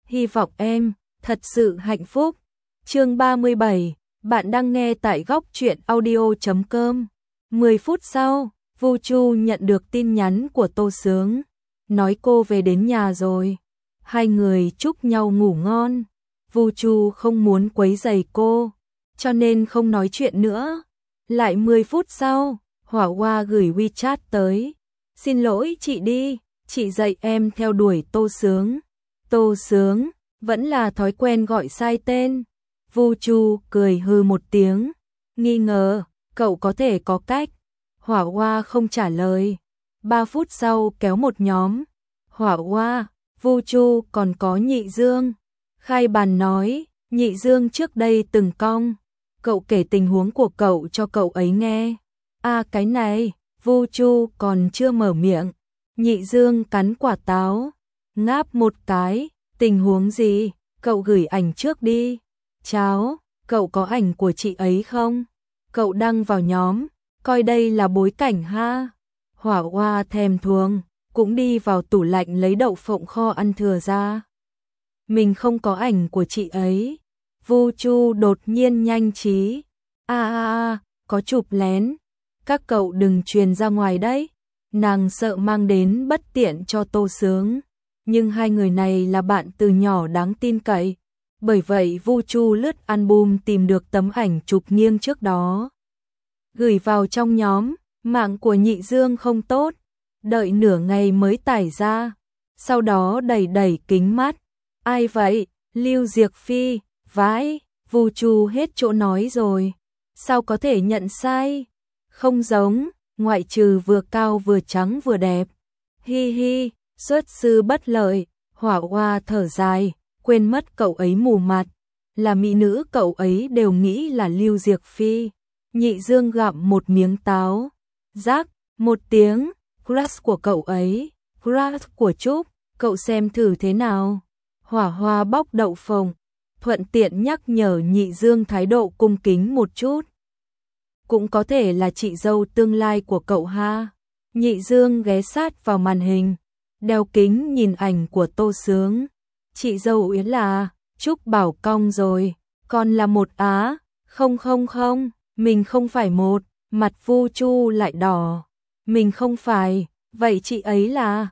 Hy vọng em thật sự hạnh phúc. Chương 37, bạn đang nghe tại góc truyện audio.com. 10 phút sau, Vu Chu nhận được tin nhắn của Tô Sướng, nói cô về đến nhà rồi. Hai người chúc nhau ngủ ngon. Vu Chu không muốn quấy rầy cô, cho nên không nói chuyện nữa. Lại 10 phút sau, Hỏa Hoa gửi WeChat tới. Xin lỗi chị đi, chị dạy em theo đuổi Tô Sướng. Tô Sướng, vẫn là thói quen gọi sai tên. Vu Chu cười hừ một tiếng, nghi ngờ, cậu có thể có cách. Hỏa Hoa không trả lời. 3 phút sau kéo một nhóm. Hỏa Hoa, Vu Chu còn có Nhị Dương. Khai bàn nói, Nhị Dương trước đây từng cong. Cậu kể tình huống của cậu cho cậu ấy nghe. À cái này, Vu Chu còn chưa mở miệng. Nhị Dương cắn quả táo, ngáp một cái. Tình huống gì? Cậu gửi ảnh trước đi. Cháu, cậu có ảnh của chị ấy không? Cậu đăng vào nhóm, coi đây là bối cảnh ha. Hỏa Hoa thèm thuồng, cũng đi vào tủ lạnh lấy đậu phộng kho ăn thừa ra. Mình không có ảnh của chị ấy. Vu Chu đột nhiên nhanh trí. Có chụp lén. Các cậu đừng truyền ra ngoài đấy. Nàng sợ mang đến bất tiện cho Tô Sướng. Nhưng hai người này là bạn từ nhỏ đáng tin cậy. Bởi vậy Vu Chu lướt album tìm được tấm ảnh chụp nghiêng trước đó. Gửi vào trong nhóm, mạng của Nhị Dương không tốt. Đợi nửa ngày mới tải ra. Sau đó đẩy kính mắt. Ai vậy? Lưu Diệc Phi. Vãi, Vu Chu hết chỗ nói rồi. Sao có thể nhận sai? Không giống, ngoại trừ vừa cao vừa trắng vừa đẹp. Hi hi, xuất sư bất lợi. Hỏa Hoa thở dài, quên mất cậu ấy mù mặt. Là mỹ nữ cậu ấy đều nghĩ là Lưu Diệc Phi. Nhị Dương gặm một miếng táo. Rắc, một tiếng, crush của cậu ấy, crush của Trúc, cậu xem thử thế nào. Hỏa Hoa bóc đậu phộng, thuận tiện nhắc nhở Nhị Dương thái độ cung kính một chút. Cũng có thể là chị dâu tương lai của cậu ha. Nhị Dương ghé sát vào màn hình, đeo kính nhìn ảnh của Tô Sướng. Chị dâu Uyển là, Trúc bảo cong rồi, còn là một á. Không, mình không phải một. Mặt Vu Chu lại đỏ. Mình không phải, vậy chị ấy là,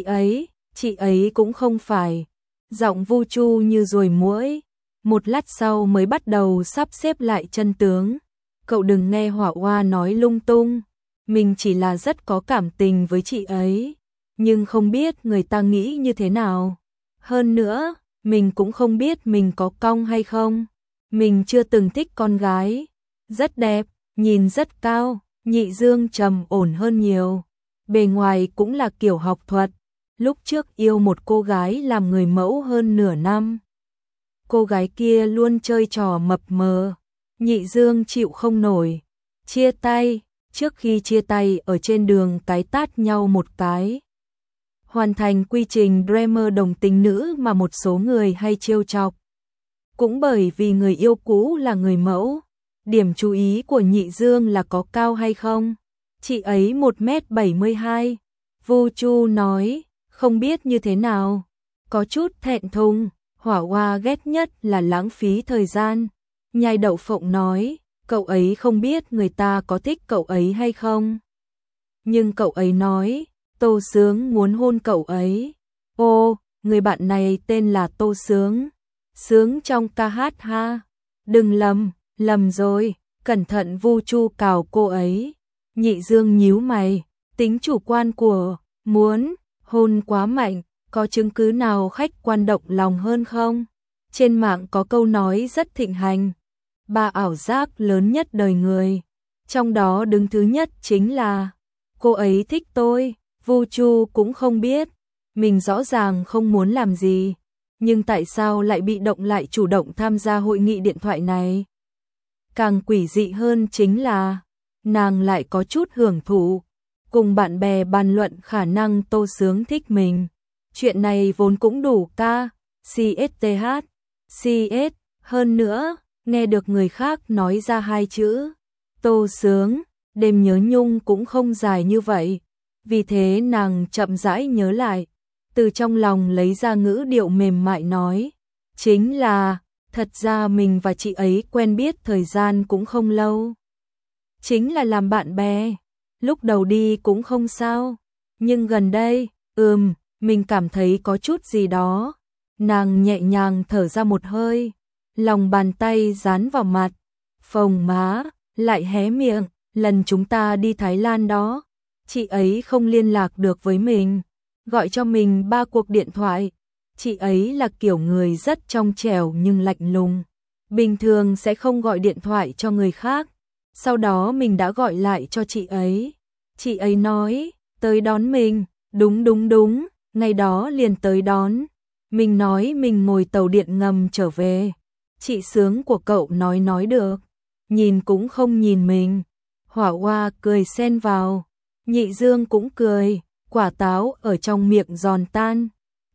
chị ấy cũng không phải. Giọng Vu Chu như ruồi muỗi. Một lát sau mới bắt đầu sắp xếp lại chân tướng. Cậu đừng nghe Hỏa Hoa nói lung tung. Mình chỉ là rất có cảm tình với chị ấy, nhưng không biết người ta nghĩ như thế nào. Hơn nữa, mình cũng không biết mình có cong hay không. Mình chưa từng thích con gái. Rất đẹp, nhìn rất cao. Nhị Dương trầm ổn hơn nhiều. Bề ngoài cũng là kiểu học thuật. Lúc trước yêu một cô gái làm người mẫu hơn nửa năm. Cô gái kia luôn chơi trò mập mờ. Nhị Dương chịu không nổi. Chia tay. Trước khi chia tay ở trên đường cái tát nhau một cái. Hoàn thành quy trình Dreamer đồng tính nữ mà một số người hay trêu chọc. Cũng bởi vì người yêu cũ là người mẫu. Điểm chú ý của Nhị Dương là có cao hay không. Chị ấy 1m72. Vu Chu nói, không biết như thế nào. Có chút thẹn thùng. Hỏa Hoa ghét nhất là lãng phí thời gian. Nhai đậu phộng nói, cậu ấy không biết người ta có thích cậu ấy hay không. Nhưng cậu ấy nói, Tô Sướng muốn hôn cậu ấy. Ô, người bạn này tên là Tô Sướng. Sướng trong ca hát ha. Đừng lầm rồi, cẩn thận. Vu Chu cào cô ấy. Nhị Dương nhíu mày, tính chủ quan của, muốn, hôn quá mạnh, có chứng cứ nào khách quan động lòng hơn không? Trên mạng có câu nói rất thịnh hành. 3 ảo giác lớn nhất đời người. Trong đó đứng thứ nhất chính là, cô ấy thích tôi. Vu Chu cũng không biết, mình rõ ràng không muốn làm gì, nhưng tại sao lại bị động lại chủ động tham gia hội nghị điện thoại này. Càng quỷ dị hơn chính là, nàng lại có chút hưởng thụ, cùng bạn bè bàn luận khả năng Tô Sướng thích mình. Chuyện này vốn cũng đủ CS. Hơn nữa, nghe được người khác nói ra 2 chữ Tô Sướng, đêm nhớ nhung cũng không dài như vậy. Vì thế nàng chậm rãi nhớ lại, từ trong lòng lấy ra ngữ điệu mềm mại nói, chính là, thật ra mình và chị ấy quen biết thời gian cũng không lâu. Chính là làm bạn bè, lúc đầu đi cũng không sao, nhưng gần đây, mình cảm thấy có chút gì đó. Nàng nhẹ nhàng thở ra một hơi, lòng bàn tay dán vào mặt, phồng má, lại hé miệng, lần chúng ta đi Thái Lan đó, chị ấy không liên lạc được với mình, gọi cho mình 3 cuộc điện thoại. Chị ấy là kiểu người rất trong trẻo nhưng lạnh lùng, bình thường sẽ không gọi điện thoại cho người khác. Sau đó mình đã gọi lại cho chị ấy. Chị ấy nói, tới đón mình, đúng, ngày đó liền tới đón. Mình nói mình ngồi tàu điện ngầm trở về. Chị Sướng của cậu nói được, nhìn cũng không nhìn mình. Hỏa Hoa cười xen vào, Nhị Dương cũng cười, quả táo ở trong miệng giòn tan.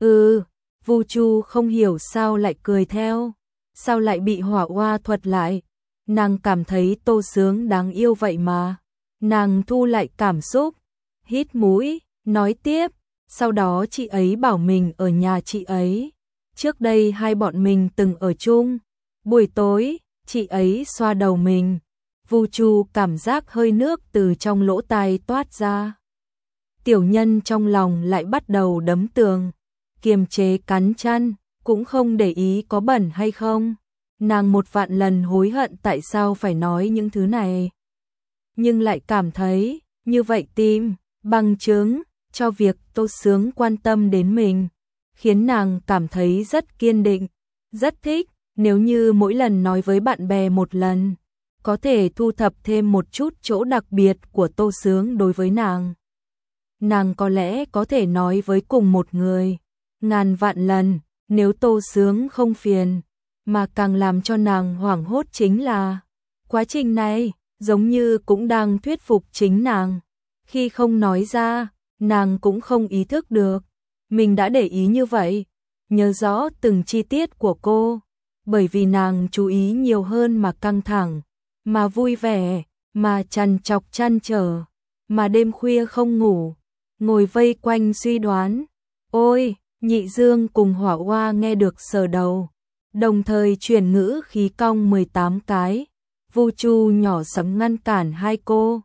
Vu Chu không hiểu sao lại cười theo, sao lại bị Hỏa Hoa thuật lại. Nàng cảm thấy Tô Sướng đáng yêu vậy mà. Nàng thu lại cảm xúc, hít mũi, nói tiếp, sau đó chị ấy bảo mình ở nhà chị ấy. Trước đây hai bọn mình từng ở chung. Buổi tối, chị ấy xoa đầu mình. Vu Chu cảm giác hơi nước từ trong lỗ tai toát ra. Tiểu Nhân trong lòng lại bắt đầu đấm tường, kiềm chế cắn chăn, cũng không để ý có bẩn hay không. Nàng 1.000.000 lần hối hận tại sao phải nói những thứ này. Nhưng lại cảm thấy, như vậy tim, bằng chứng, cho việc Tô Sướng quan tâm đến mình, khiến nàng cảm thấy rất kiên định, rất thích. Nếu như mỗi lần nói với bạn bè một lần, có thể thu thập thêm một chút chỗ đặc biệt của Tô Sướng đối với nàng. Nàng có lẽ có thể nói với cùng một người, ngàn vạn lần, nếu Tô Sướng không phiền. Mà càng làm cho nàng hoảng hốt chính là, quá trình này, giống như cũng đang thuyết phục chính nàng. Khi không nói ra, nàng cũng không ý thức được, mình đã để ý như vậy, nhớ rõ từng chi tiết của cô. Bởi vì nàng chú ý nhiều hơn mà căng thẳng, mà vui vẻ, mà trằn trọc trăn trở, mà đêm khuya không ngủ, ngồi vây quanh suy đoán. Ôi, Nhị Dương cùng Hỏa Hoa nghe được sờ đầu, đồng thời chuyển ngữ khí cong 18 cái. Vu Chu nhỏ sẫm ngăn cản hai cô.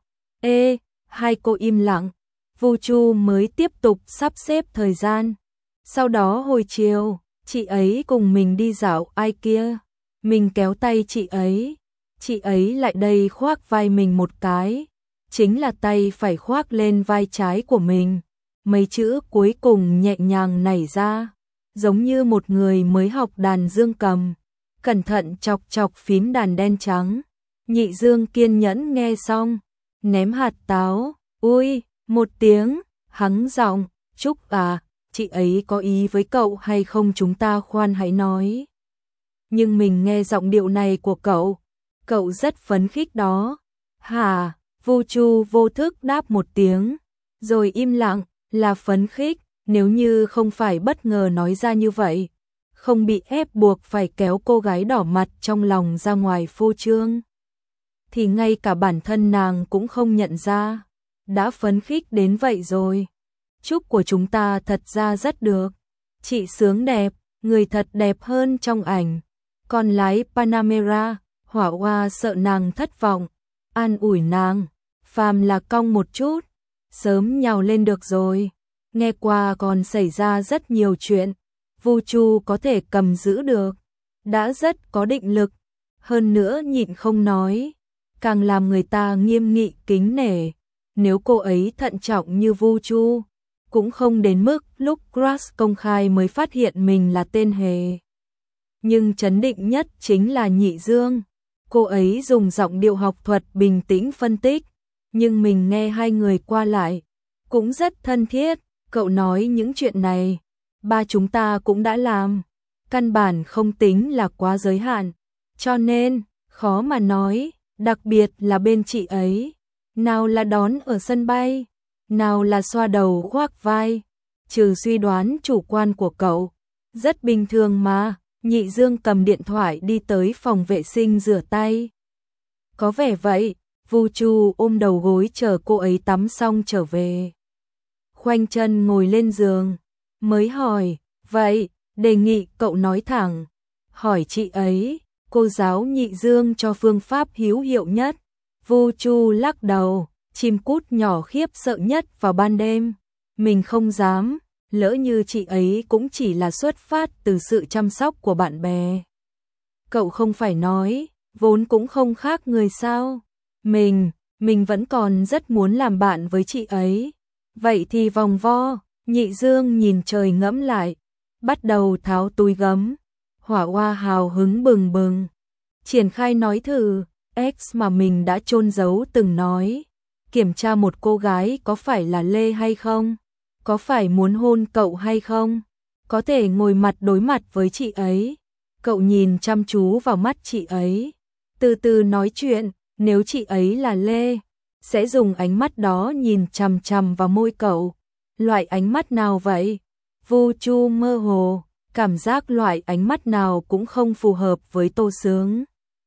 Hai cô im lặng. Vu Chu mới tiếp tục sắp xếp thời gian. Sau đó hồi chiều, chị ấy cùng mình đi dạo ai kia. Mình kéo tay chị ấy lại đây khoác vai mình một cái. Chính là tay phải khoác lên vai trái của mình. Mấy chữ cuối cùng nhẹ nhàng nảy ra, giống như một người mới học đàn dương cầm, cẩn thận chọc chọc phím đàn đen trắng. Nhị Dương kiên nhẫn nghe xong, ném hạt táo, ui, một tiếng, hắng giọng, Trúc à, chị ấy có ý với cậu hay không chúng ta khoan hãy nói. Nhưng mình nghe giọng điệu này của cậu rất phấn khích đó. Hả? Vu Chu vô thức đáp một tiếng, rồi im lặng. Là phấn khích, nếu như không phải bất ngờ nói ra như vậy, không bị ép buộc phải kéo cô gái đỏ mặt trong lòng ra ngoài phô trương, thì ngay cả bản thân nàng cũng không nhận ra, đã phấn khích đến vậy rồi. Chúc của chúng ta thật ra rất được, chị Sướng đẹp, người thật đẹp hơn trong ảnh. Còn lái Panamera, Hỏa Hoa sợ nàng thất vọng, an ủi nàng, phàm là cong một chút, sớm nhào lên được rồi. Nghe qua còn xảy ra rất nhiều chuyện, Vu Chu có thể cầm giữ được, đã rất có định lực, hơn nữa nhịn không nói, càng làm người ta nghiêm nghị kính nể. Nếu cô ấy thận trọng như Vu Chu, cũng không đến mức lúc crush công khai mới phát hiện mình là tên hề. Nhưng chấn định nhất chính là Nhị Dương, cô ấy dùng giọng điệu học thuật bình tĩnh phân tích, nhưng mình nghe hai người qua lại, cũng rất thân thiết. Cậu nói những chuyện này, ba chúng ta cũng đã làm, căn bản không tính là quá giới hạn, cho nên, khó mà nói, đặc biệt là bên chị ấy, nào là đón ở sân bay, nào là xoa đầu khoác vai, trừ suy đoán chủ quan của cậu, rất bình thường mà. Nhị Dương cầm điện thoại đi tới phòng vệ sinh rửa tay. Có vẻ vậy, Vu Chu ôm đầu gối chờ cô ấy tắm xong trở về. Khoanh chân ngồi lên giường, mới hỏi, vậy, đề nghị cậu nói thẳng. Hỏi chị ấy, cô giáo Nhị Dương cho phương pháp hữu hiệu nhất. Vu Chu lắc đầu, chim cút nhỏ khiếp sợ nhất vào ban đêm. Mình không dám, lỡ như chị ấy cũng chỉ là xuất phát từ sự chăm sóc của bạn bè. Cậu không phải nói, vốn cũng không khác người sao. Mình vẫn còn rất muốn làm bạn với chị ấy. Vậy thì vòng vo, Nhị Dương nhìn trời ngẫm lại, bắt đầu tháo túi gấm. Hỏa Oa hào hứng bừng bừng, triển khai nói thử, X mà mình đã chôn giấu từng nói, kiểm tra một cô gái có phải là Lê hay không, có phải muốn hôn cậu hay không, có thể ngồi mặt đối mặt với chị ấy. Cậu nhìn chăm chú vào mắt chị ấy, từ từ nói chuyện, nếu chị ấy là Lê, sẽ dùng ánh mắt đó nhìn chằm chằm vào môi cậu. Loại ánh mắt nào vậy? Vu Chu mơ hồ, cảm giác loại ánh mắt nào cũng không phù hợp với Tô Sướng.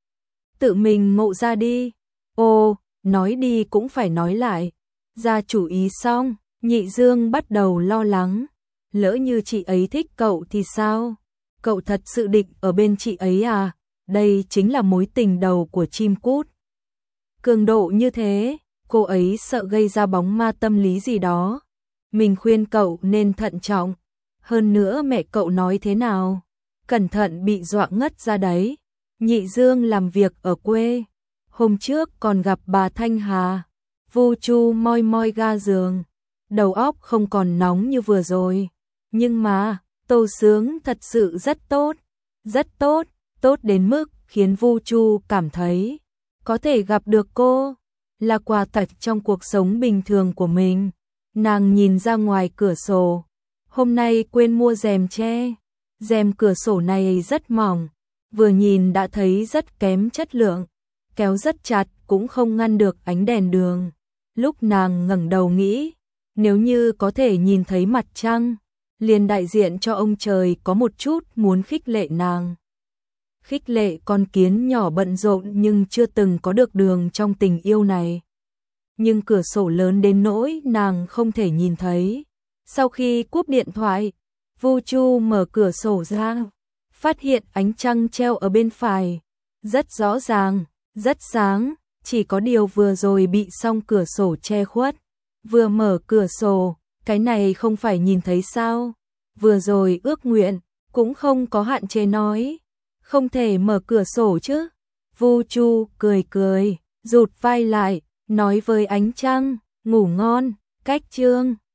Tự mình ngộ ra đi. Ô, nói đi cũng phải nói lại. Ra chủ ý xong, Nhị Dương bắt đầu lo lắng. Lỡ như chị ấy thích cậu thì sao? Cậu thật sự định ở bên chị ấy à? Đây chính là mối tình đầu của chim cút. Cường độ như thế, cô ấy sợ gây ra bóng ma tâm lý gì đó. Mình khuyên cậu nên thận trọng. Hơn nữa mẹ cậu nói thế nào? Cẩn thận bị dọa ngất ra đấy. Nhị Dương làm việc ở quê. Hôm trước còn gặp bà Thanh Hà. Vu Chu moi moi ga giường. Đầu óc không còn nóng như vừa rồi. Nhưng mà, Tô Sướng thật sự rất tốt. Rất tốt, tốt đến mức khiến Vu Chu cảm thấy có thể gặp được cô là quà tặng trong cuộc sống bình thường của mình. Nàng nhìn ra ngoài cửa sổ. Hôm nay quên mua rèm che. Rèm cửa sổ này rất mỏng, vừa nhìn đã thấy rất kém chất lượng, kéo rất chặt cũng không ngăn được ánh đèn đường. Lúc nàng ngẩng đầu nghĩ, nếu như có thể nhìn thấy mặt trăng, liền đại diện cho ông trời có một chút muốn khích lệ nàng. Khích lệ con kiến nhỏ bận rộn nhưng chưa từng có được đường trong tình yêu này. Nhưng cửa sổ lớn đến nỗi nàng không thể nhìn thấy. Sau khi cúp điện thoại, Vu Chu mở cửa sổ ra, phát hiện ánh trăng treo ở bên phải, rất rõ ràng, rất sáng, chỉ có điều vừa rồi bị song cửa sổ che khuất. Vừa mở cửa sổ, cái này không phải nhìn thấy sao? Vừa rồi ước nguyện, cũng không có hạn chế nói, không thể mở cửa sổ chứ. Vu Chu cười cười, rụt vai lại, nói với ánh trăng, ngủ ngon, cách chương.